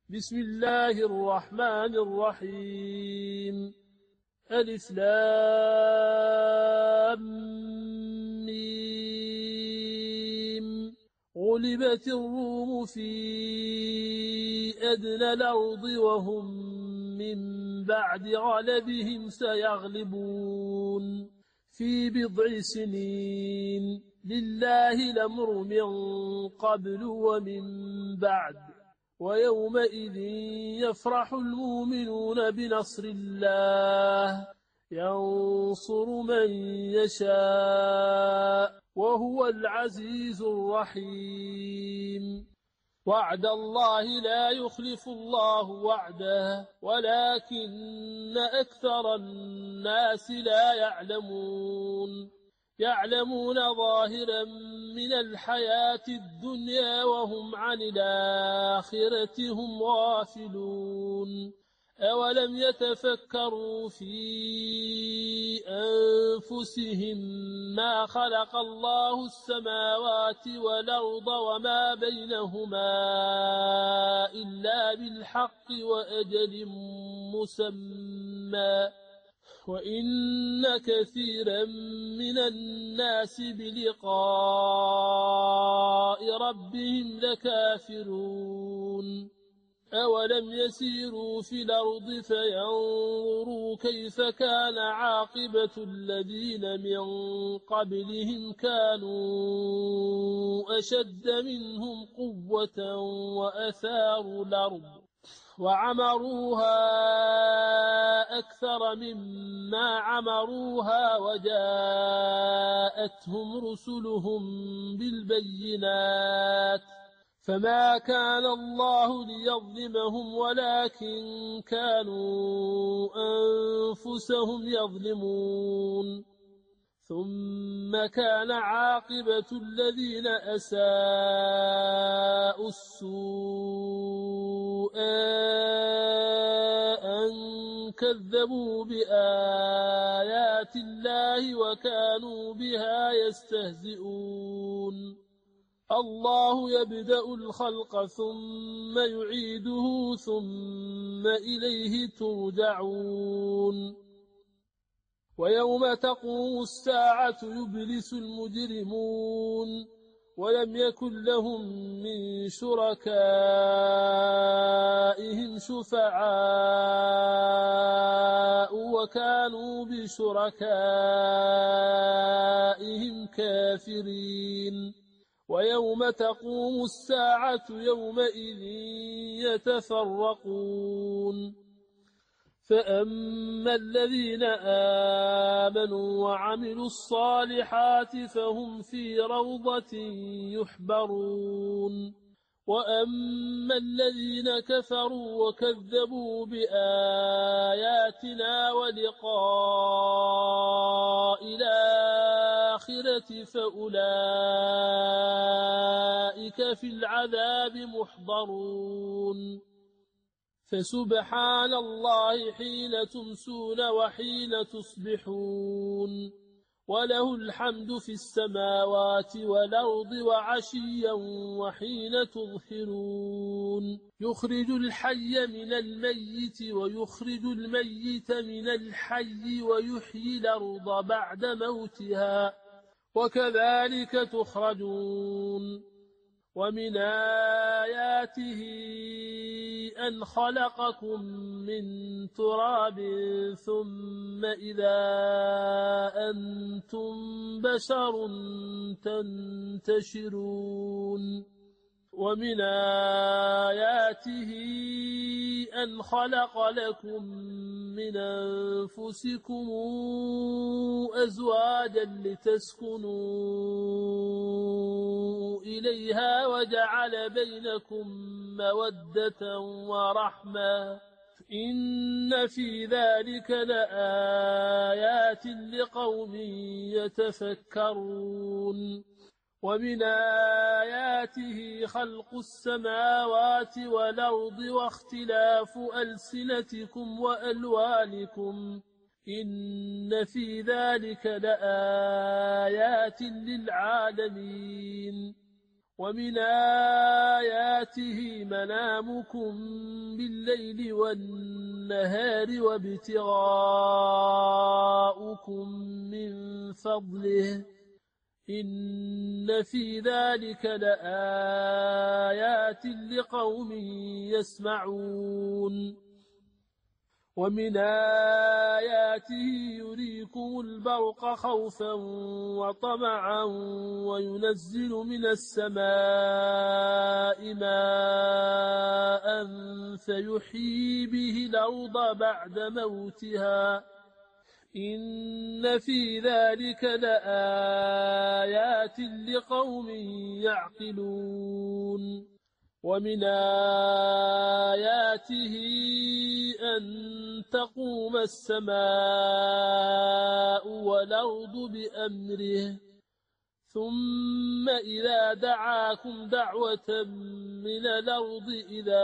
بسم الله الرحمن الرحيم. ألف لام ميم. غلبت الروم في أدنى الأرض وهم من بعد غلبهم سيغلبون في بضع سنين. لله الأمر من قبل ومن بعد، ويومئذ يفرح المؤمنون بنصر الله ينصر من يشاء وهو العزيز الرحيم. وعد الله لا يخلف الله وعده ولكن أكثر الناس لا يعلمون ظاهرا من الحياة الدنيا وهم عن الآخرة هم غافلون. أولم يتفكروا في أنفسهم ما خلق الله السماوات والأرض وما بينهما إلا بالحق وأجل مسمى، وإن كثيرا من الناس بلقاء ربهم لكافرون. أولم يسيروا في الأرض فينظروا كيف كان عاقبة الذين من قبلهم كانوا أشد منهم قوة وأثاروا الأرض وعمروها أكثر مما عمروها وجاءتهم رسلهم بالبينات، فما كان الله ليظلمهم ولكن كانوا أنفسهم يظلمون. ثم كان عاقبة الذين أساءوا السوء أن كذبوا بآيات الله وكانوا بها يستهزئون. الله يبدأ الخلق ثم يعيده ثم إليه ترجعون. ويوم تقوم الساعة يبلس المجرمون ولم يكن لهم من شركائهم شفعاء وكانوا بشركائهم كافرين. ويوم تقوم الساعة يومئذ يتفرقون، فأما الذين آمنوا وعملوا الصالحات فهم في روضة يحبرون، وأما الذين كفروا وكذبوا بآياتنا ولقاء الآخرة فأولئك في العذاب محضرون. فسبحان الله حين تمسون وحين تصبحون، وله الحمد في السماوات والأرض وعشيا وحين تظهرون. يخرج الحي من الميت ويخرج الميت من الحي ويحيي الأرض بعد موتها وكذلك تخرجون. ومن آياته أن خلقكم من تراب ثم إذا أنتم بشر تنتشرون. ومن آياته أن خلق لكم من أنفسكم أزواجا لتسكنوا إليها وجعل بينكم مودة ورحمة، إن في ذلك لآيات لقوم يتفكرون. ومن آياته خلق السماوات والأرض واختلاف ألسنتكم وألوانكم، إن في ذلك لآيات للعالمين. ومن آياته منامكم بالليل والنهار وابتغاؤكم من فضله إن في ذلك لآيات لقوم يسمعون ومن آياته يريكم البرق خوفا وطمعا وينزل من السماء ماء فيحيي به الأرض بعد موتها إن في ذلك لآيات لقوم يعقلون ومن آياته أن تقوم السماء والأرض بأمره ثم إذا دعاكم دعوة من الأرض إذا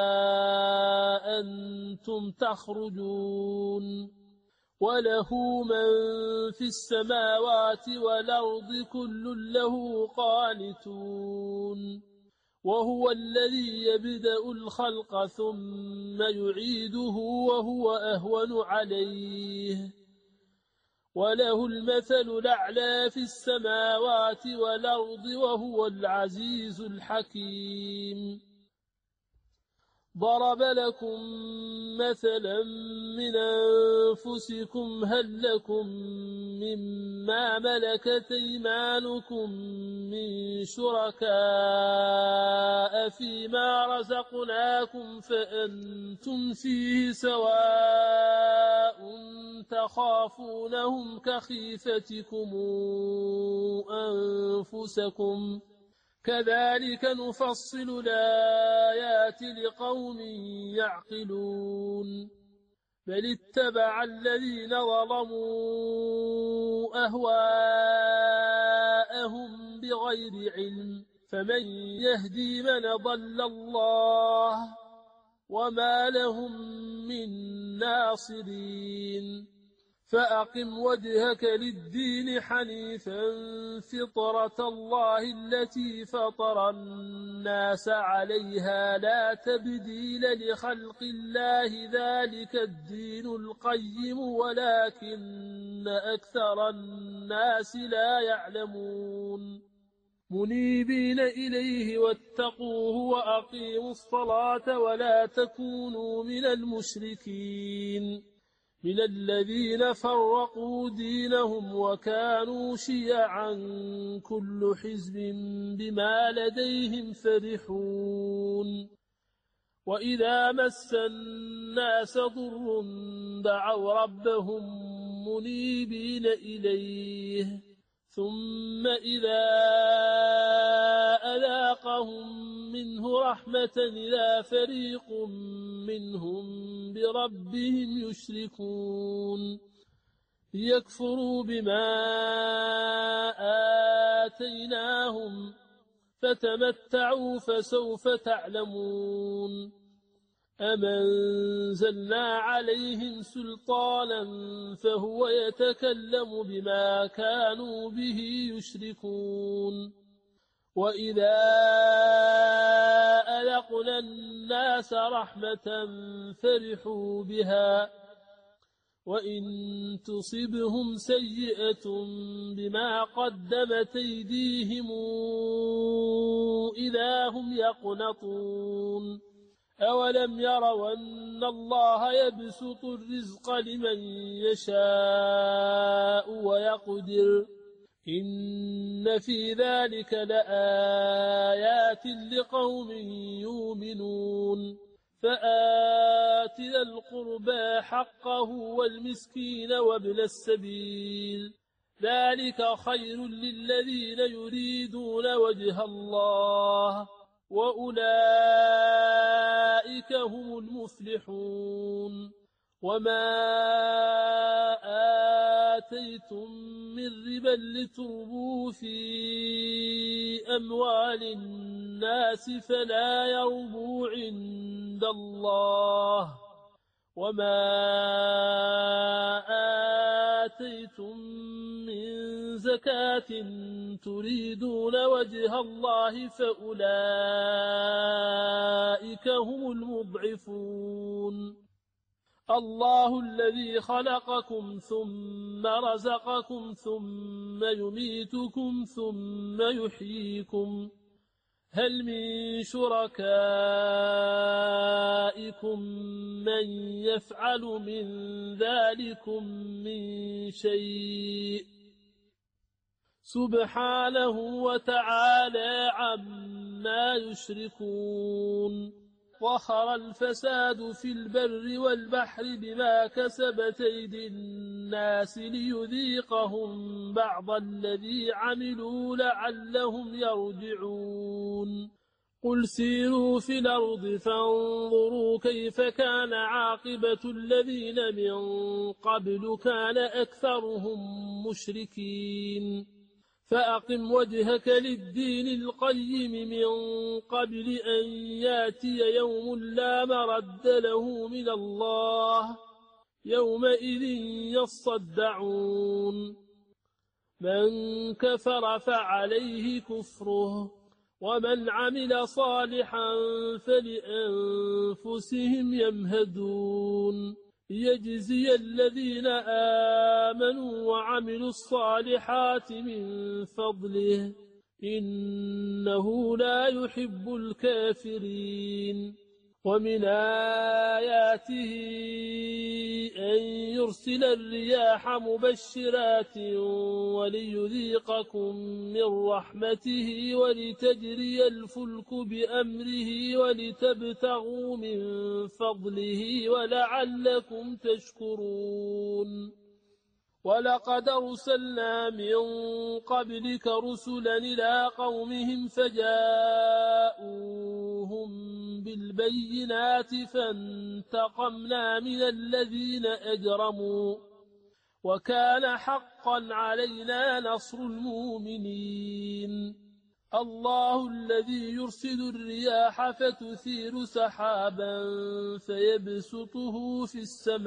أنتم تخرجون وله من في السماوات والأرض كل له قانتون وهو الذي يبدأ الخلق ثم يعيده وهو أهون عليه وله المثل الأعلى في السماوات والأرض وهو العزيز الحكيم ضرب لكم مثلا من أنفسكم هل لكم مما ملكت أيمانكم من شركاء فيما رزقناكم فأنتم فيه سواء تخافونهم كخيفتكم أنفسكم كذلك نفصل الآيات لقوم يعقلون بل اتبع الذين ظلموا أهواءهم بغير علم فمن يهدي من ضل الله وما لهم من ناصرين فأقم وجهك للدين حنيفا فطرة الله التي فطر الناس عليها لا تبديل لخلق الله ذلك الدين القيم ولكن أكثر الناس لا يعلمون منيبين إليه واتقوه وأقيموا الصلاة ولا تكونوا من المشركين من الذين فرقوا دينهم وكانوا شيعا كل حزب بما لديهم فرحون وإذا مس الناس ضر دعوا ربهم منيبين إليه ثم إذا أذاقهم منه رحمة إذا فريق منهم بربهم يشركون ليكفروا بما آتيناهم فتمتعوا فسوف تعلمون أم أنزلنا عليهم سلطانا فهو يتكلم بما كانوا به يشركون وإذا أذقنا الناس رحمة فرحوا بها وإن تصبهم سيئة بما قدمت أيديهم إذا هم يقنطون أولم يروا أن الله يبسط الرزق لمن يشاء ويقدر إن في ذلك لآيات لقوم يؤمنون فآت ذا القربى حقه والمسكين وابن السبيل ذلك خير للذين يريدون وجه الله وأولئك هم المفلحون وما آتيتم من ربا لتربوا في أموال الناس فلا يربو عند الله وما آتيتم من زكاة تريدون وجه الله فأولئك هم المضعفون الله الذي خلقكم ثم رزقكم ثم يميتكم ثم يحييكم هل من شركائكم من يفعل من ذلكم من شيء سبحانه وتعالى عما يشركون ظهر الفساد في البر والبحر بما كسبت أيدي الناس ليذيقهم بعض الذي عملوا لعلهم يرجعون قل سيروا في الأرض فانظروا كيف كان عاقبة الذين من قبل كان أكثرهم مشركين فأقم وجهك للدين القيم من قبل أن ياتي يوم لا مرد له من الله يومئذ يصدعون من كفر فعليه كفره ومن عمل صالحا فلأنفسهم يمهدون ليجزي الذين آمنوا وعملوا الصالحات من فضله إنه لا يحب الكافرين ومن آياته أن يرسل الرياح مبشرات وليذيقكم من رحمته ولتجري الفلك بأمره ولتبتغوا من فضله ولعلكم تشكرون ولقد أرسلنا من قبلك رسلا إلى قومهم فجاءوهم بالبينات فانتقمنا من الذين أجرموا وكان حقا علينا نصر المؤمنين الله الذي يرسل الرياح فتثير سحابا فيبسطه في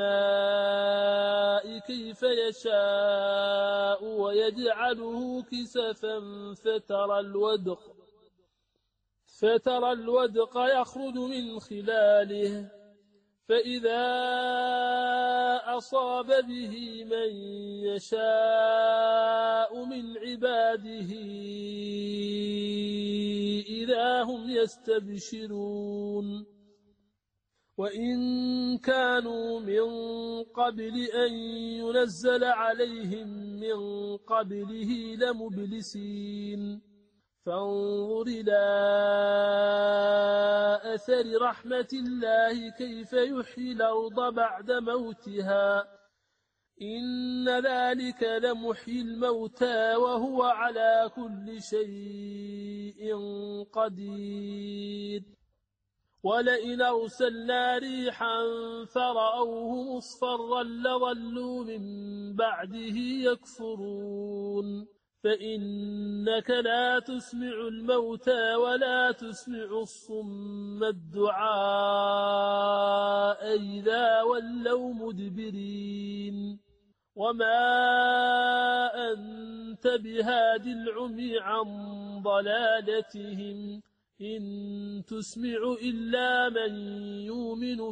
السماء كيف يشاء ويجعله كسفا فترى الودق يخرج من خلاله فإذا أصاب به من يشاء من عباده إذا هم يستبشرون وإن كانوا من قبل أن ينزل عليهم من قبله لمبلسين فانظر إلى أثر رحمة الله كيف يحيي الأرض بعد موتها إن ذلك لمحيي الموتى وهو على كل شيء قدير ولئن أرسلنا ريحا فرأوه مصفرا لظلوا من بعده يكفرون فإنك لا تسمع الموتى ولا تسمع الصم الدعاء إذا ولوا مدبرين وما أنت بهاد العمي عن ضلالتهم إن تسمع إلا من يؤمن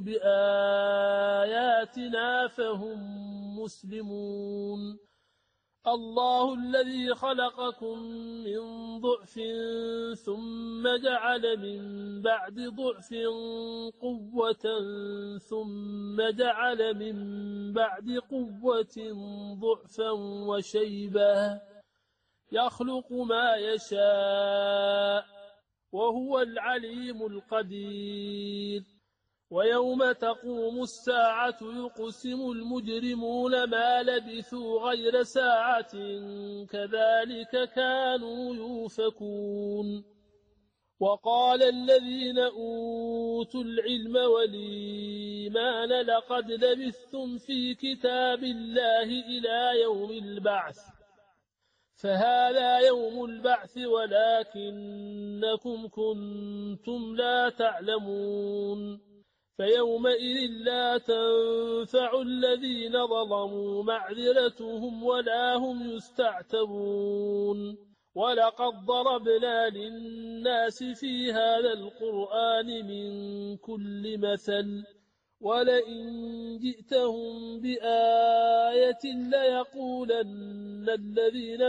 بآياتنا فهم مسلمون الله الذي خلقكم من ضعف ثم جعل من بعد ضعف قوة ثم جعل من بعد قوة ضعفا وشيبة يخلق ما يشاء وهو العليم القدير ويوم تقوم الساعة يقسم المجرمون ما لبثوا غير ساعة كذلك كانوا يؤفكون وقال الذين أوتوا العلم والإيمان لقد لبثتم في كتاب الله إلى يوم البعث فهذا يوم البعث ولكنكم كنتم لا تعلمون فيومئذ لا تنفع الذين ظلموا معذرتهم ولا هم يستعتبون ولقد ضربنا للناس في هذا القرآن من كل مثل ولئن جئتهم بآية ليقولن الذين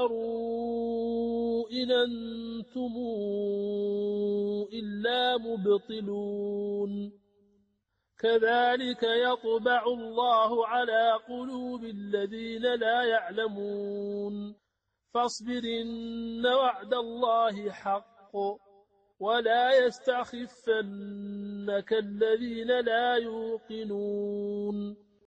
كفروا إن أنتم إلا مبطلون كذلك يطبع الله على قلوب الذين لا يعلمون فاصبر إن وعد الله حق ولا يستخفنك الذين لا يوقنون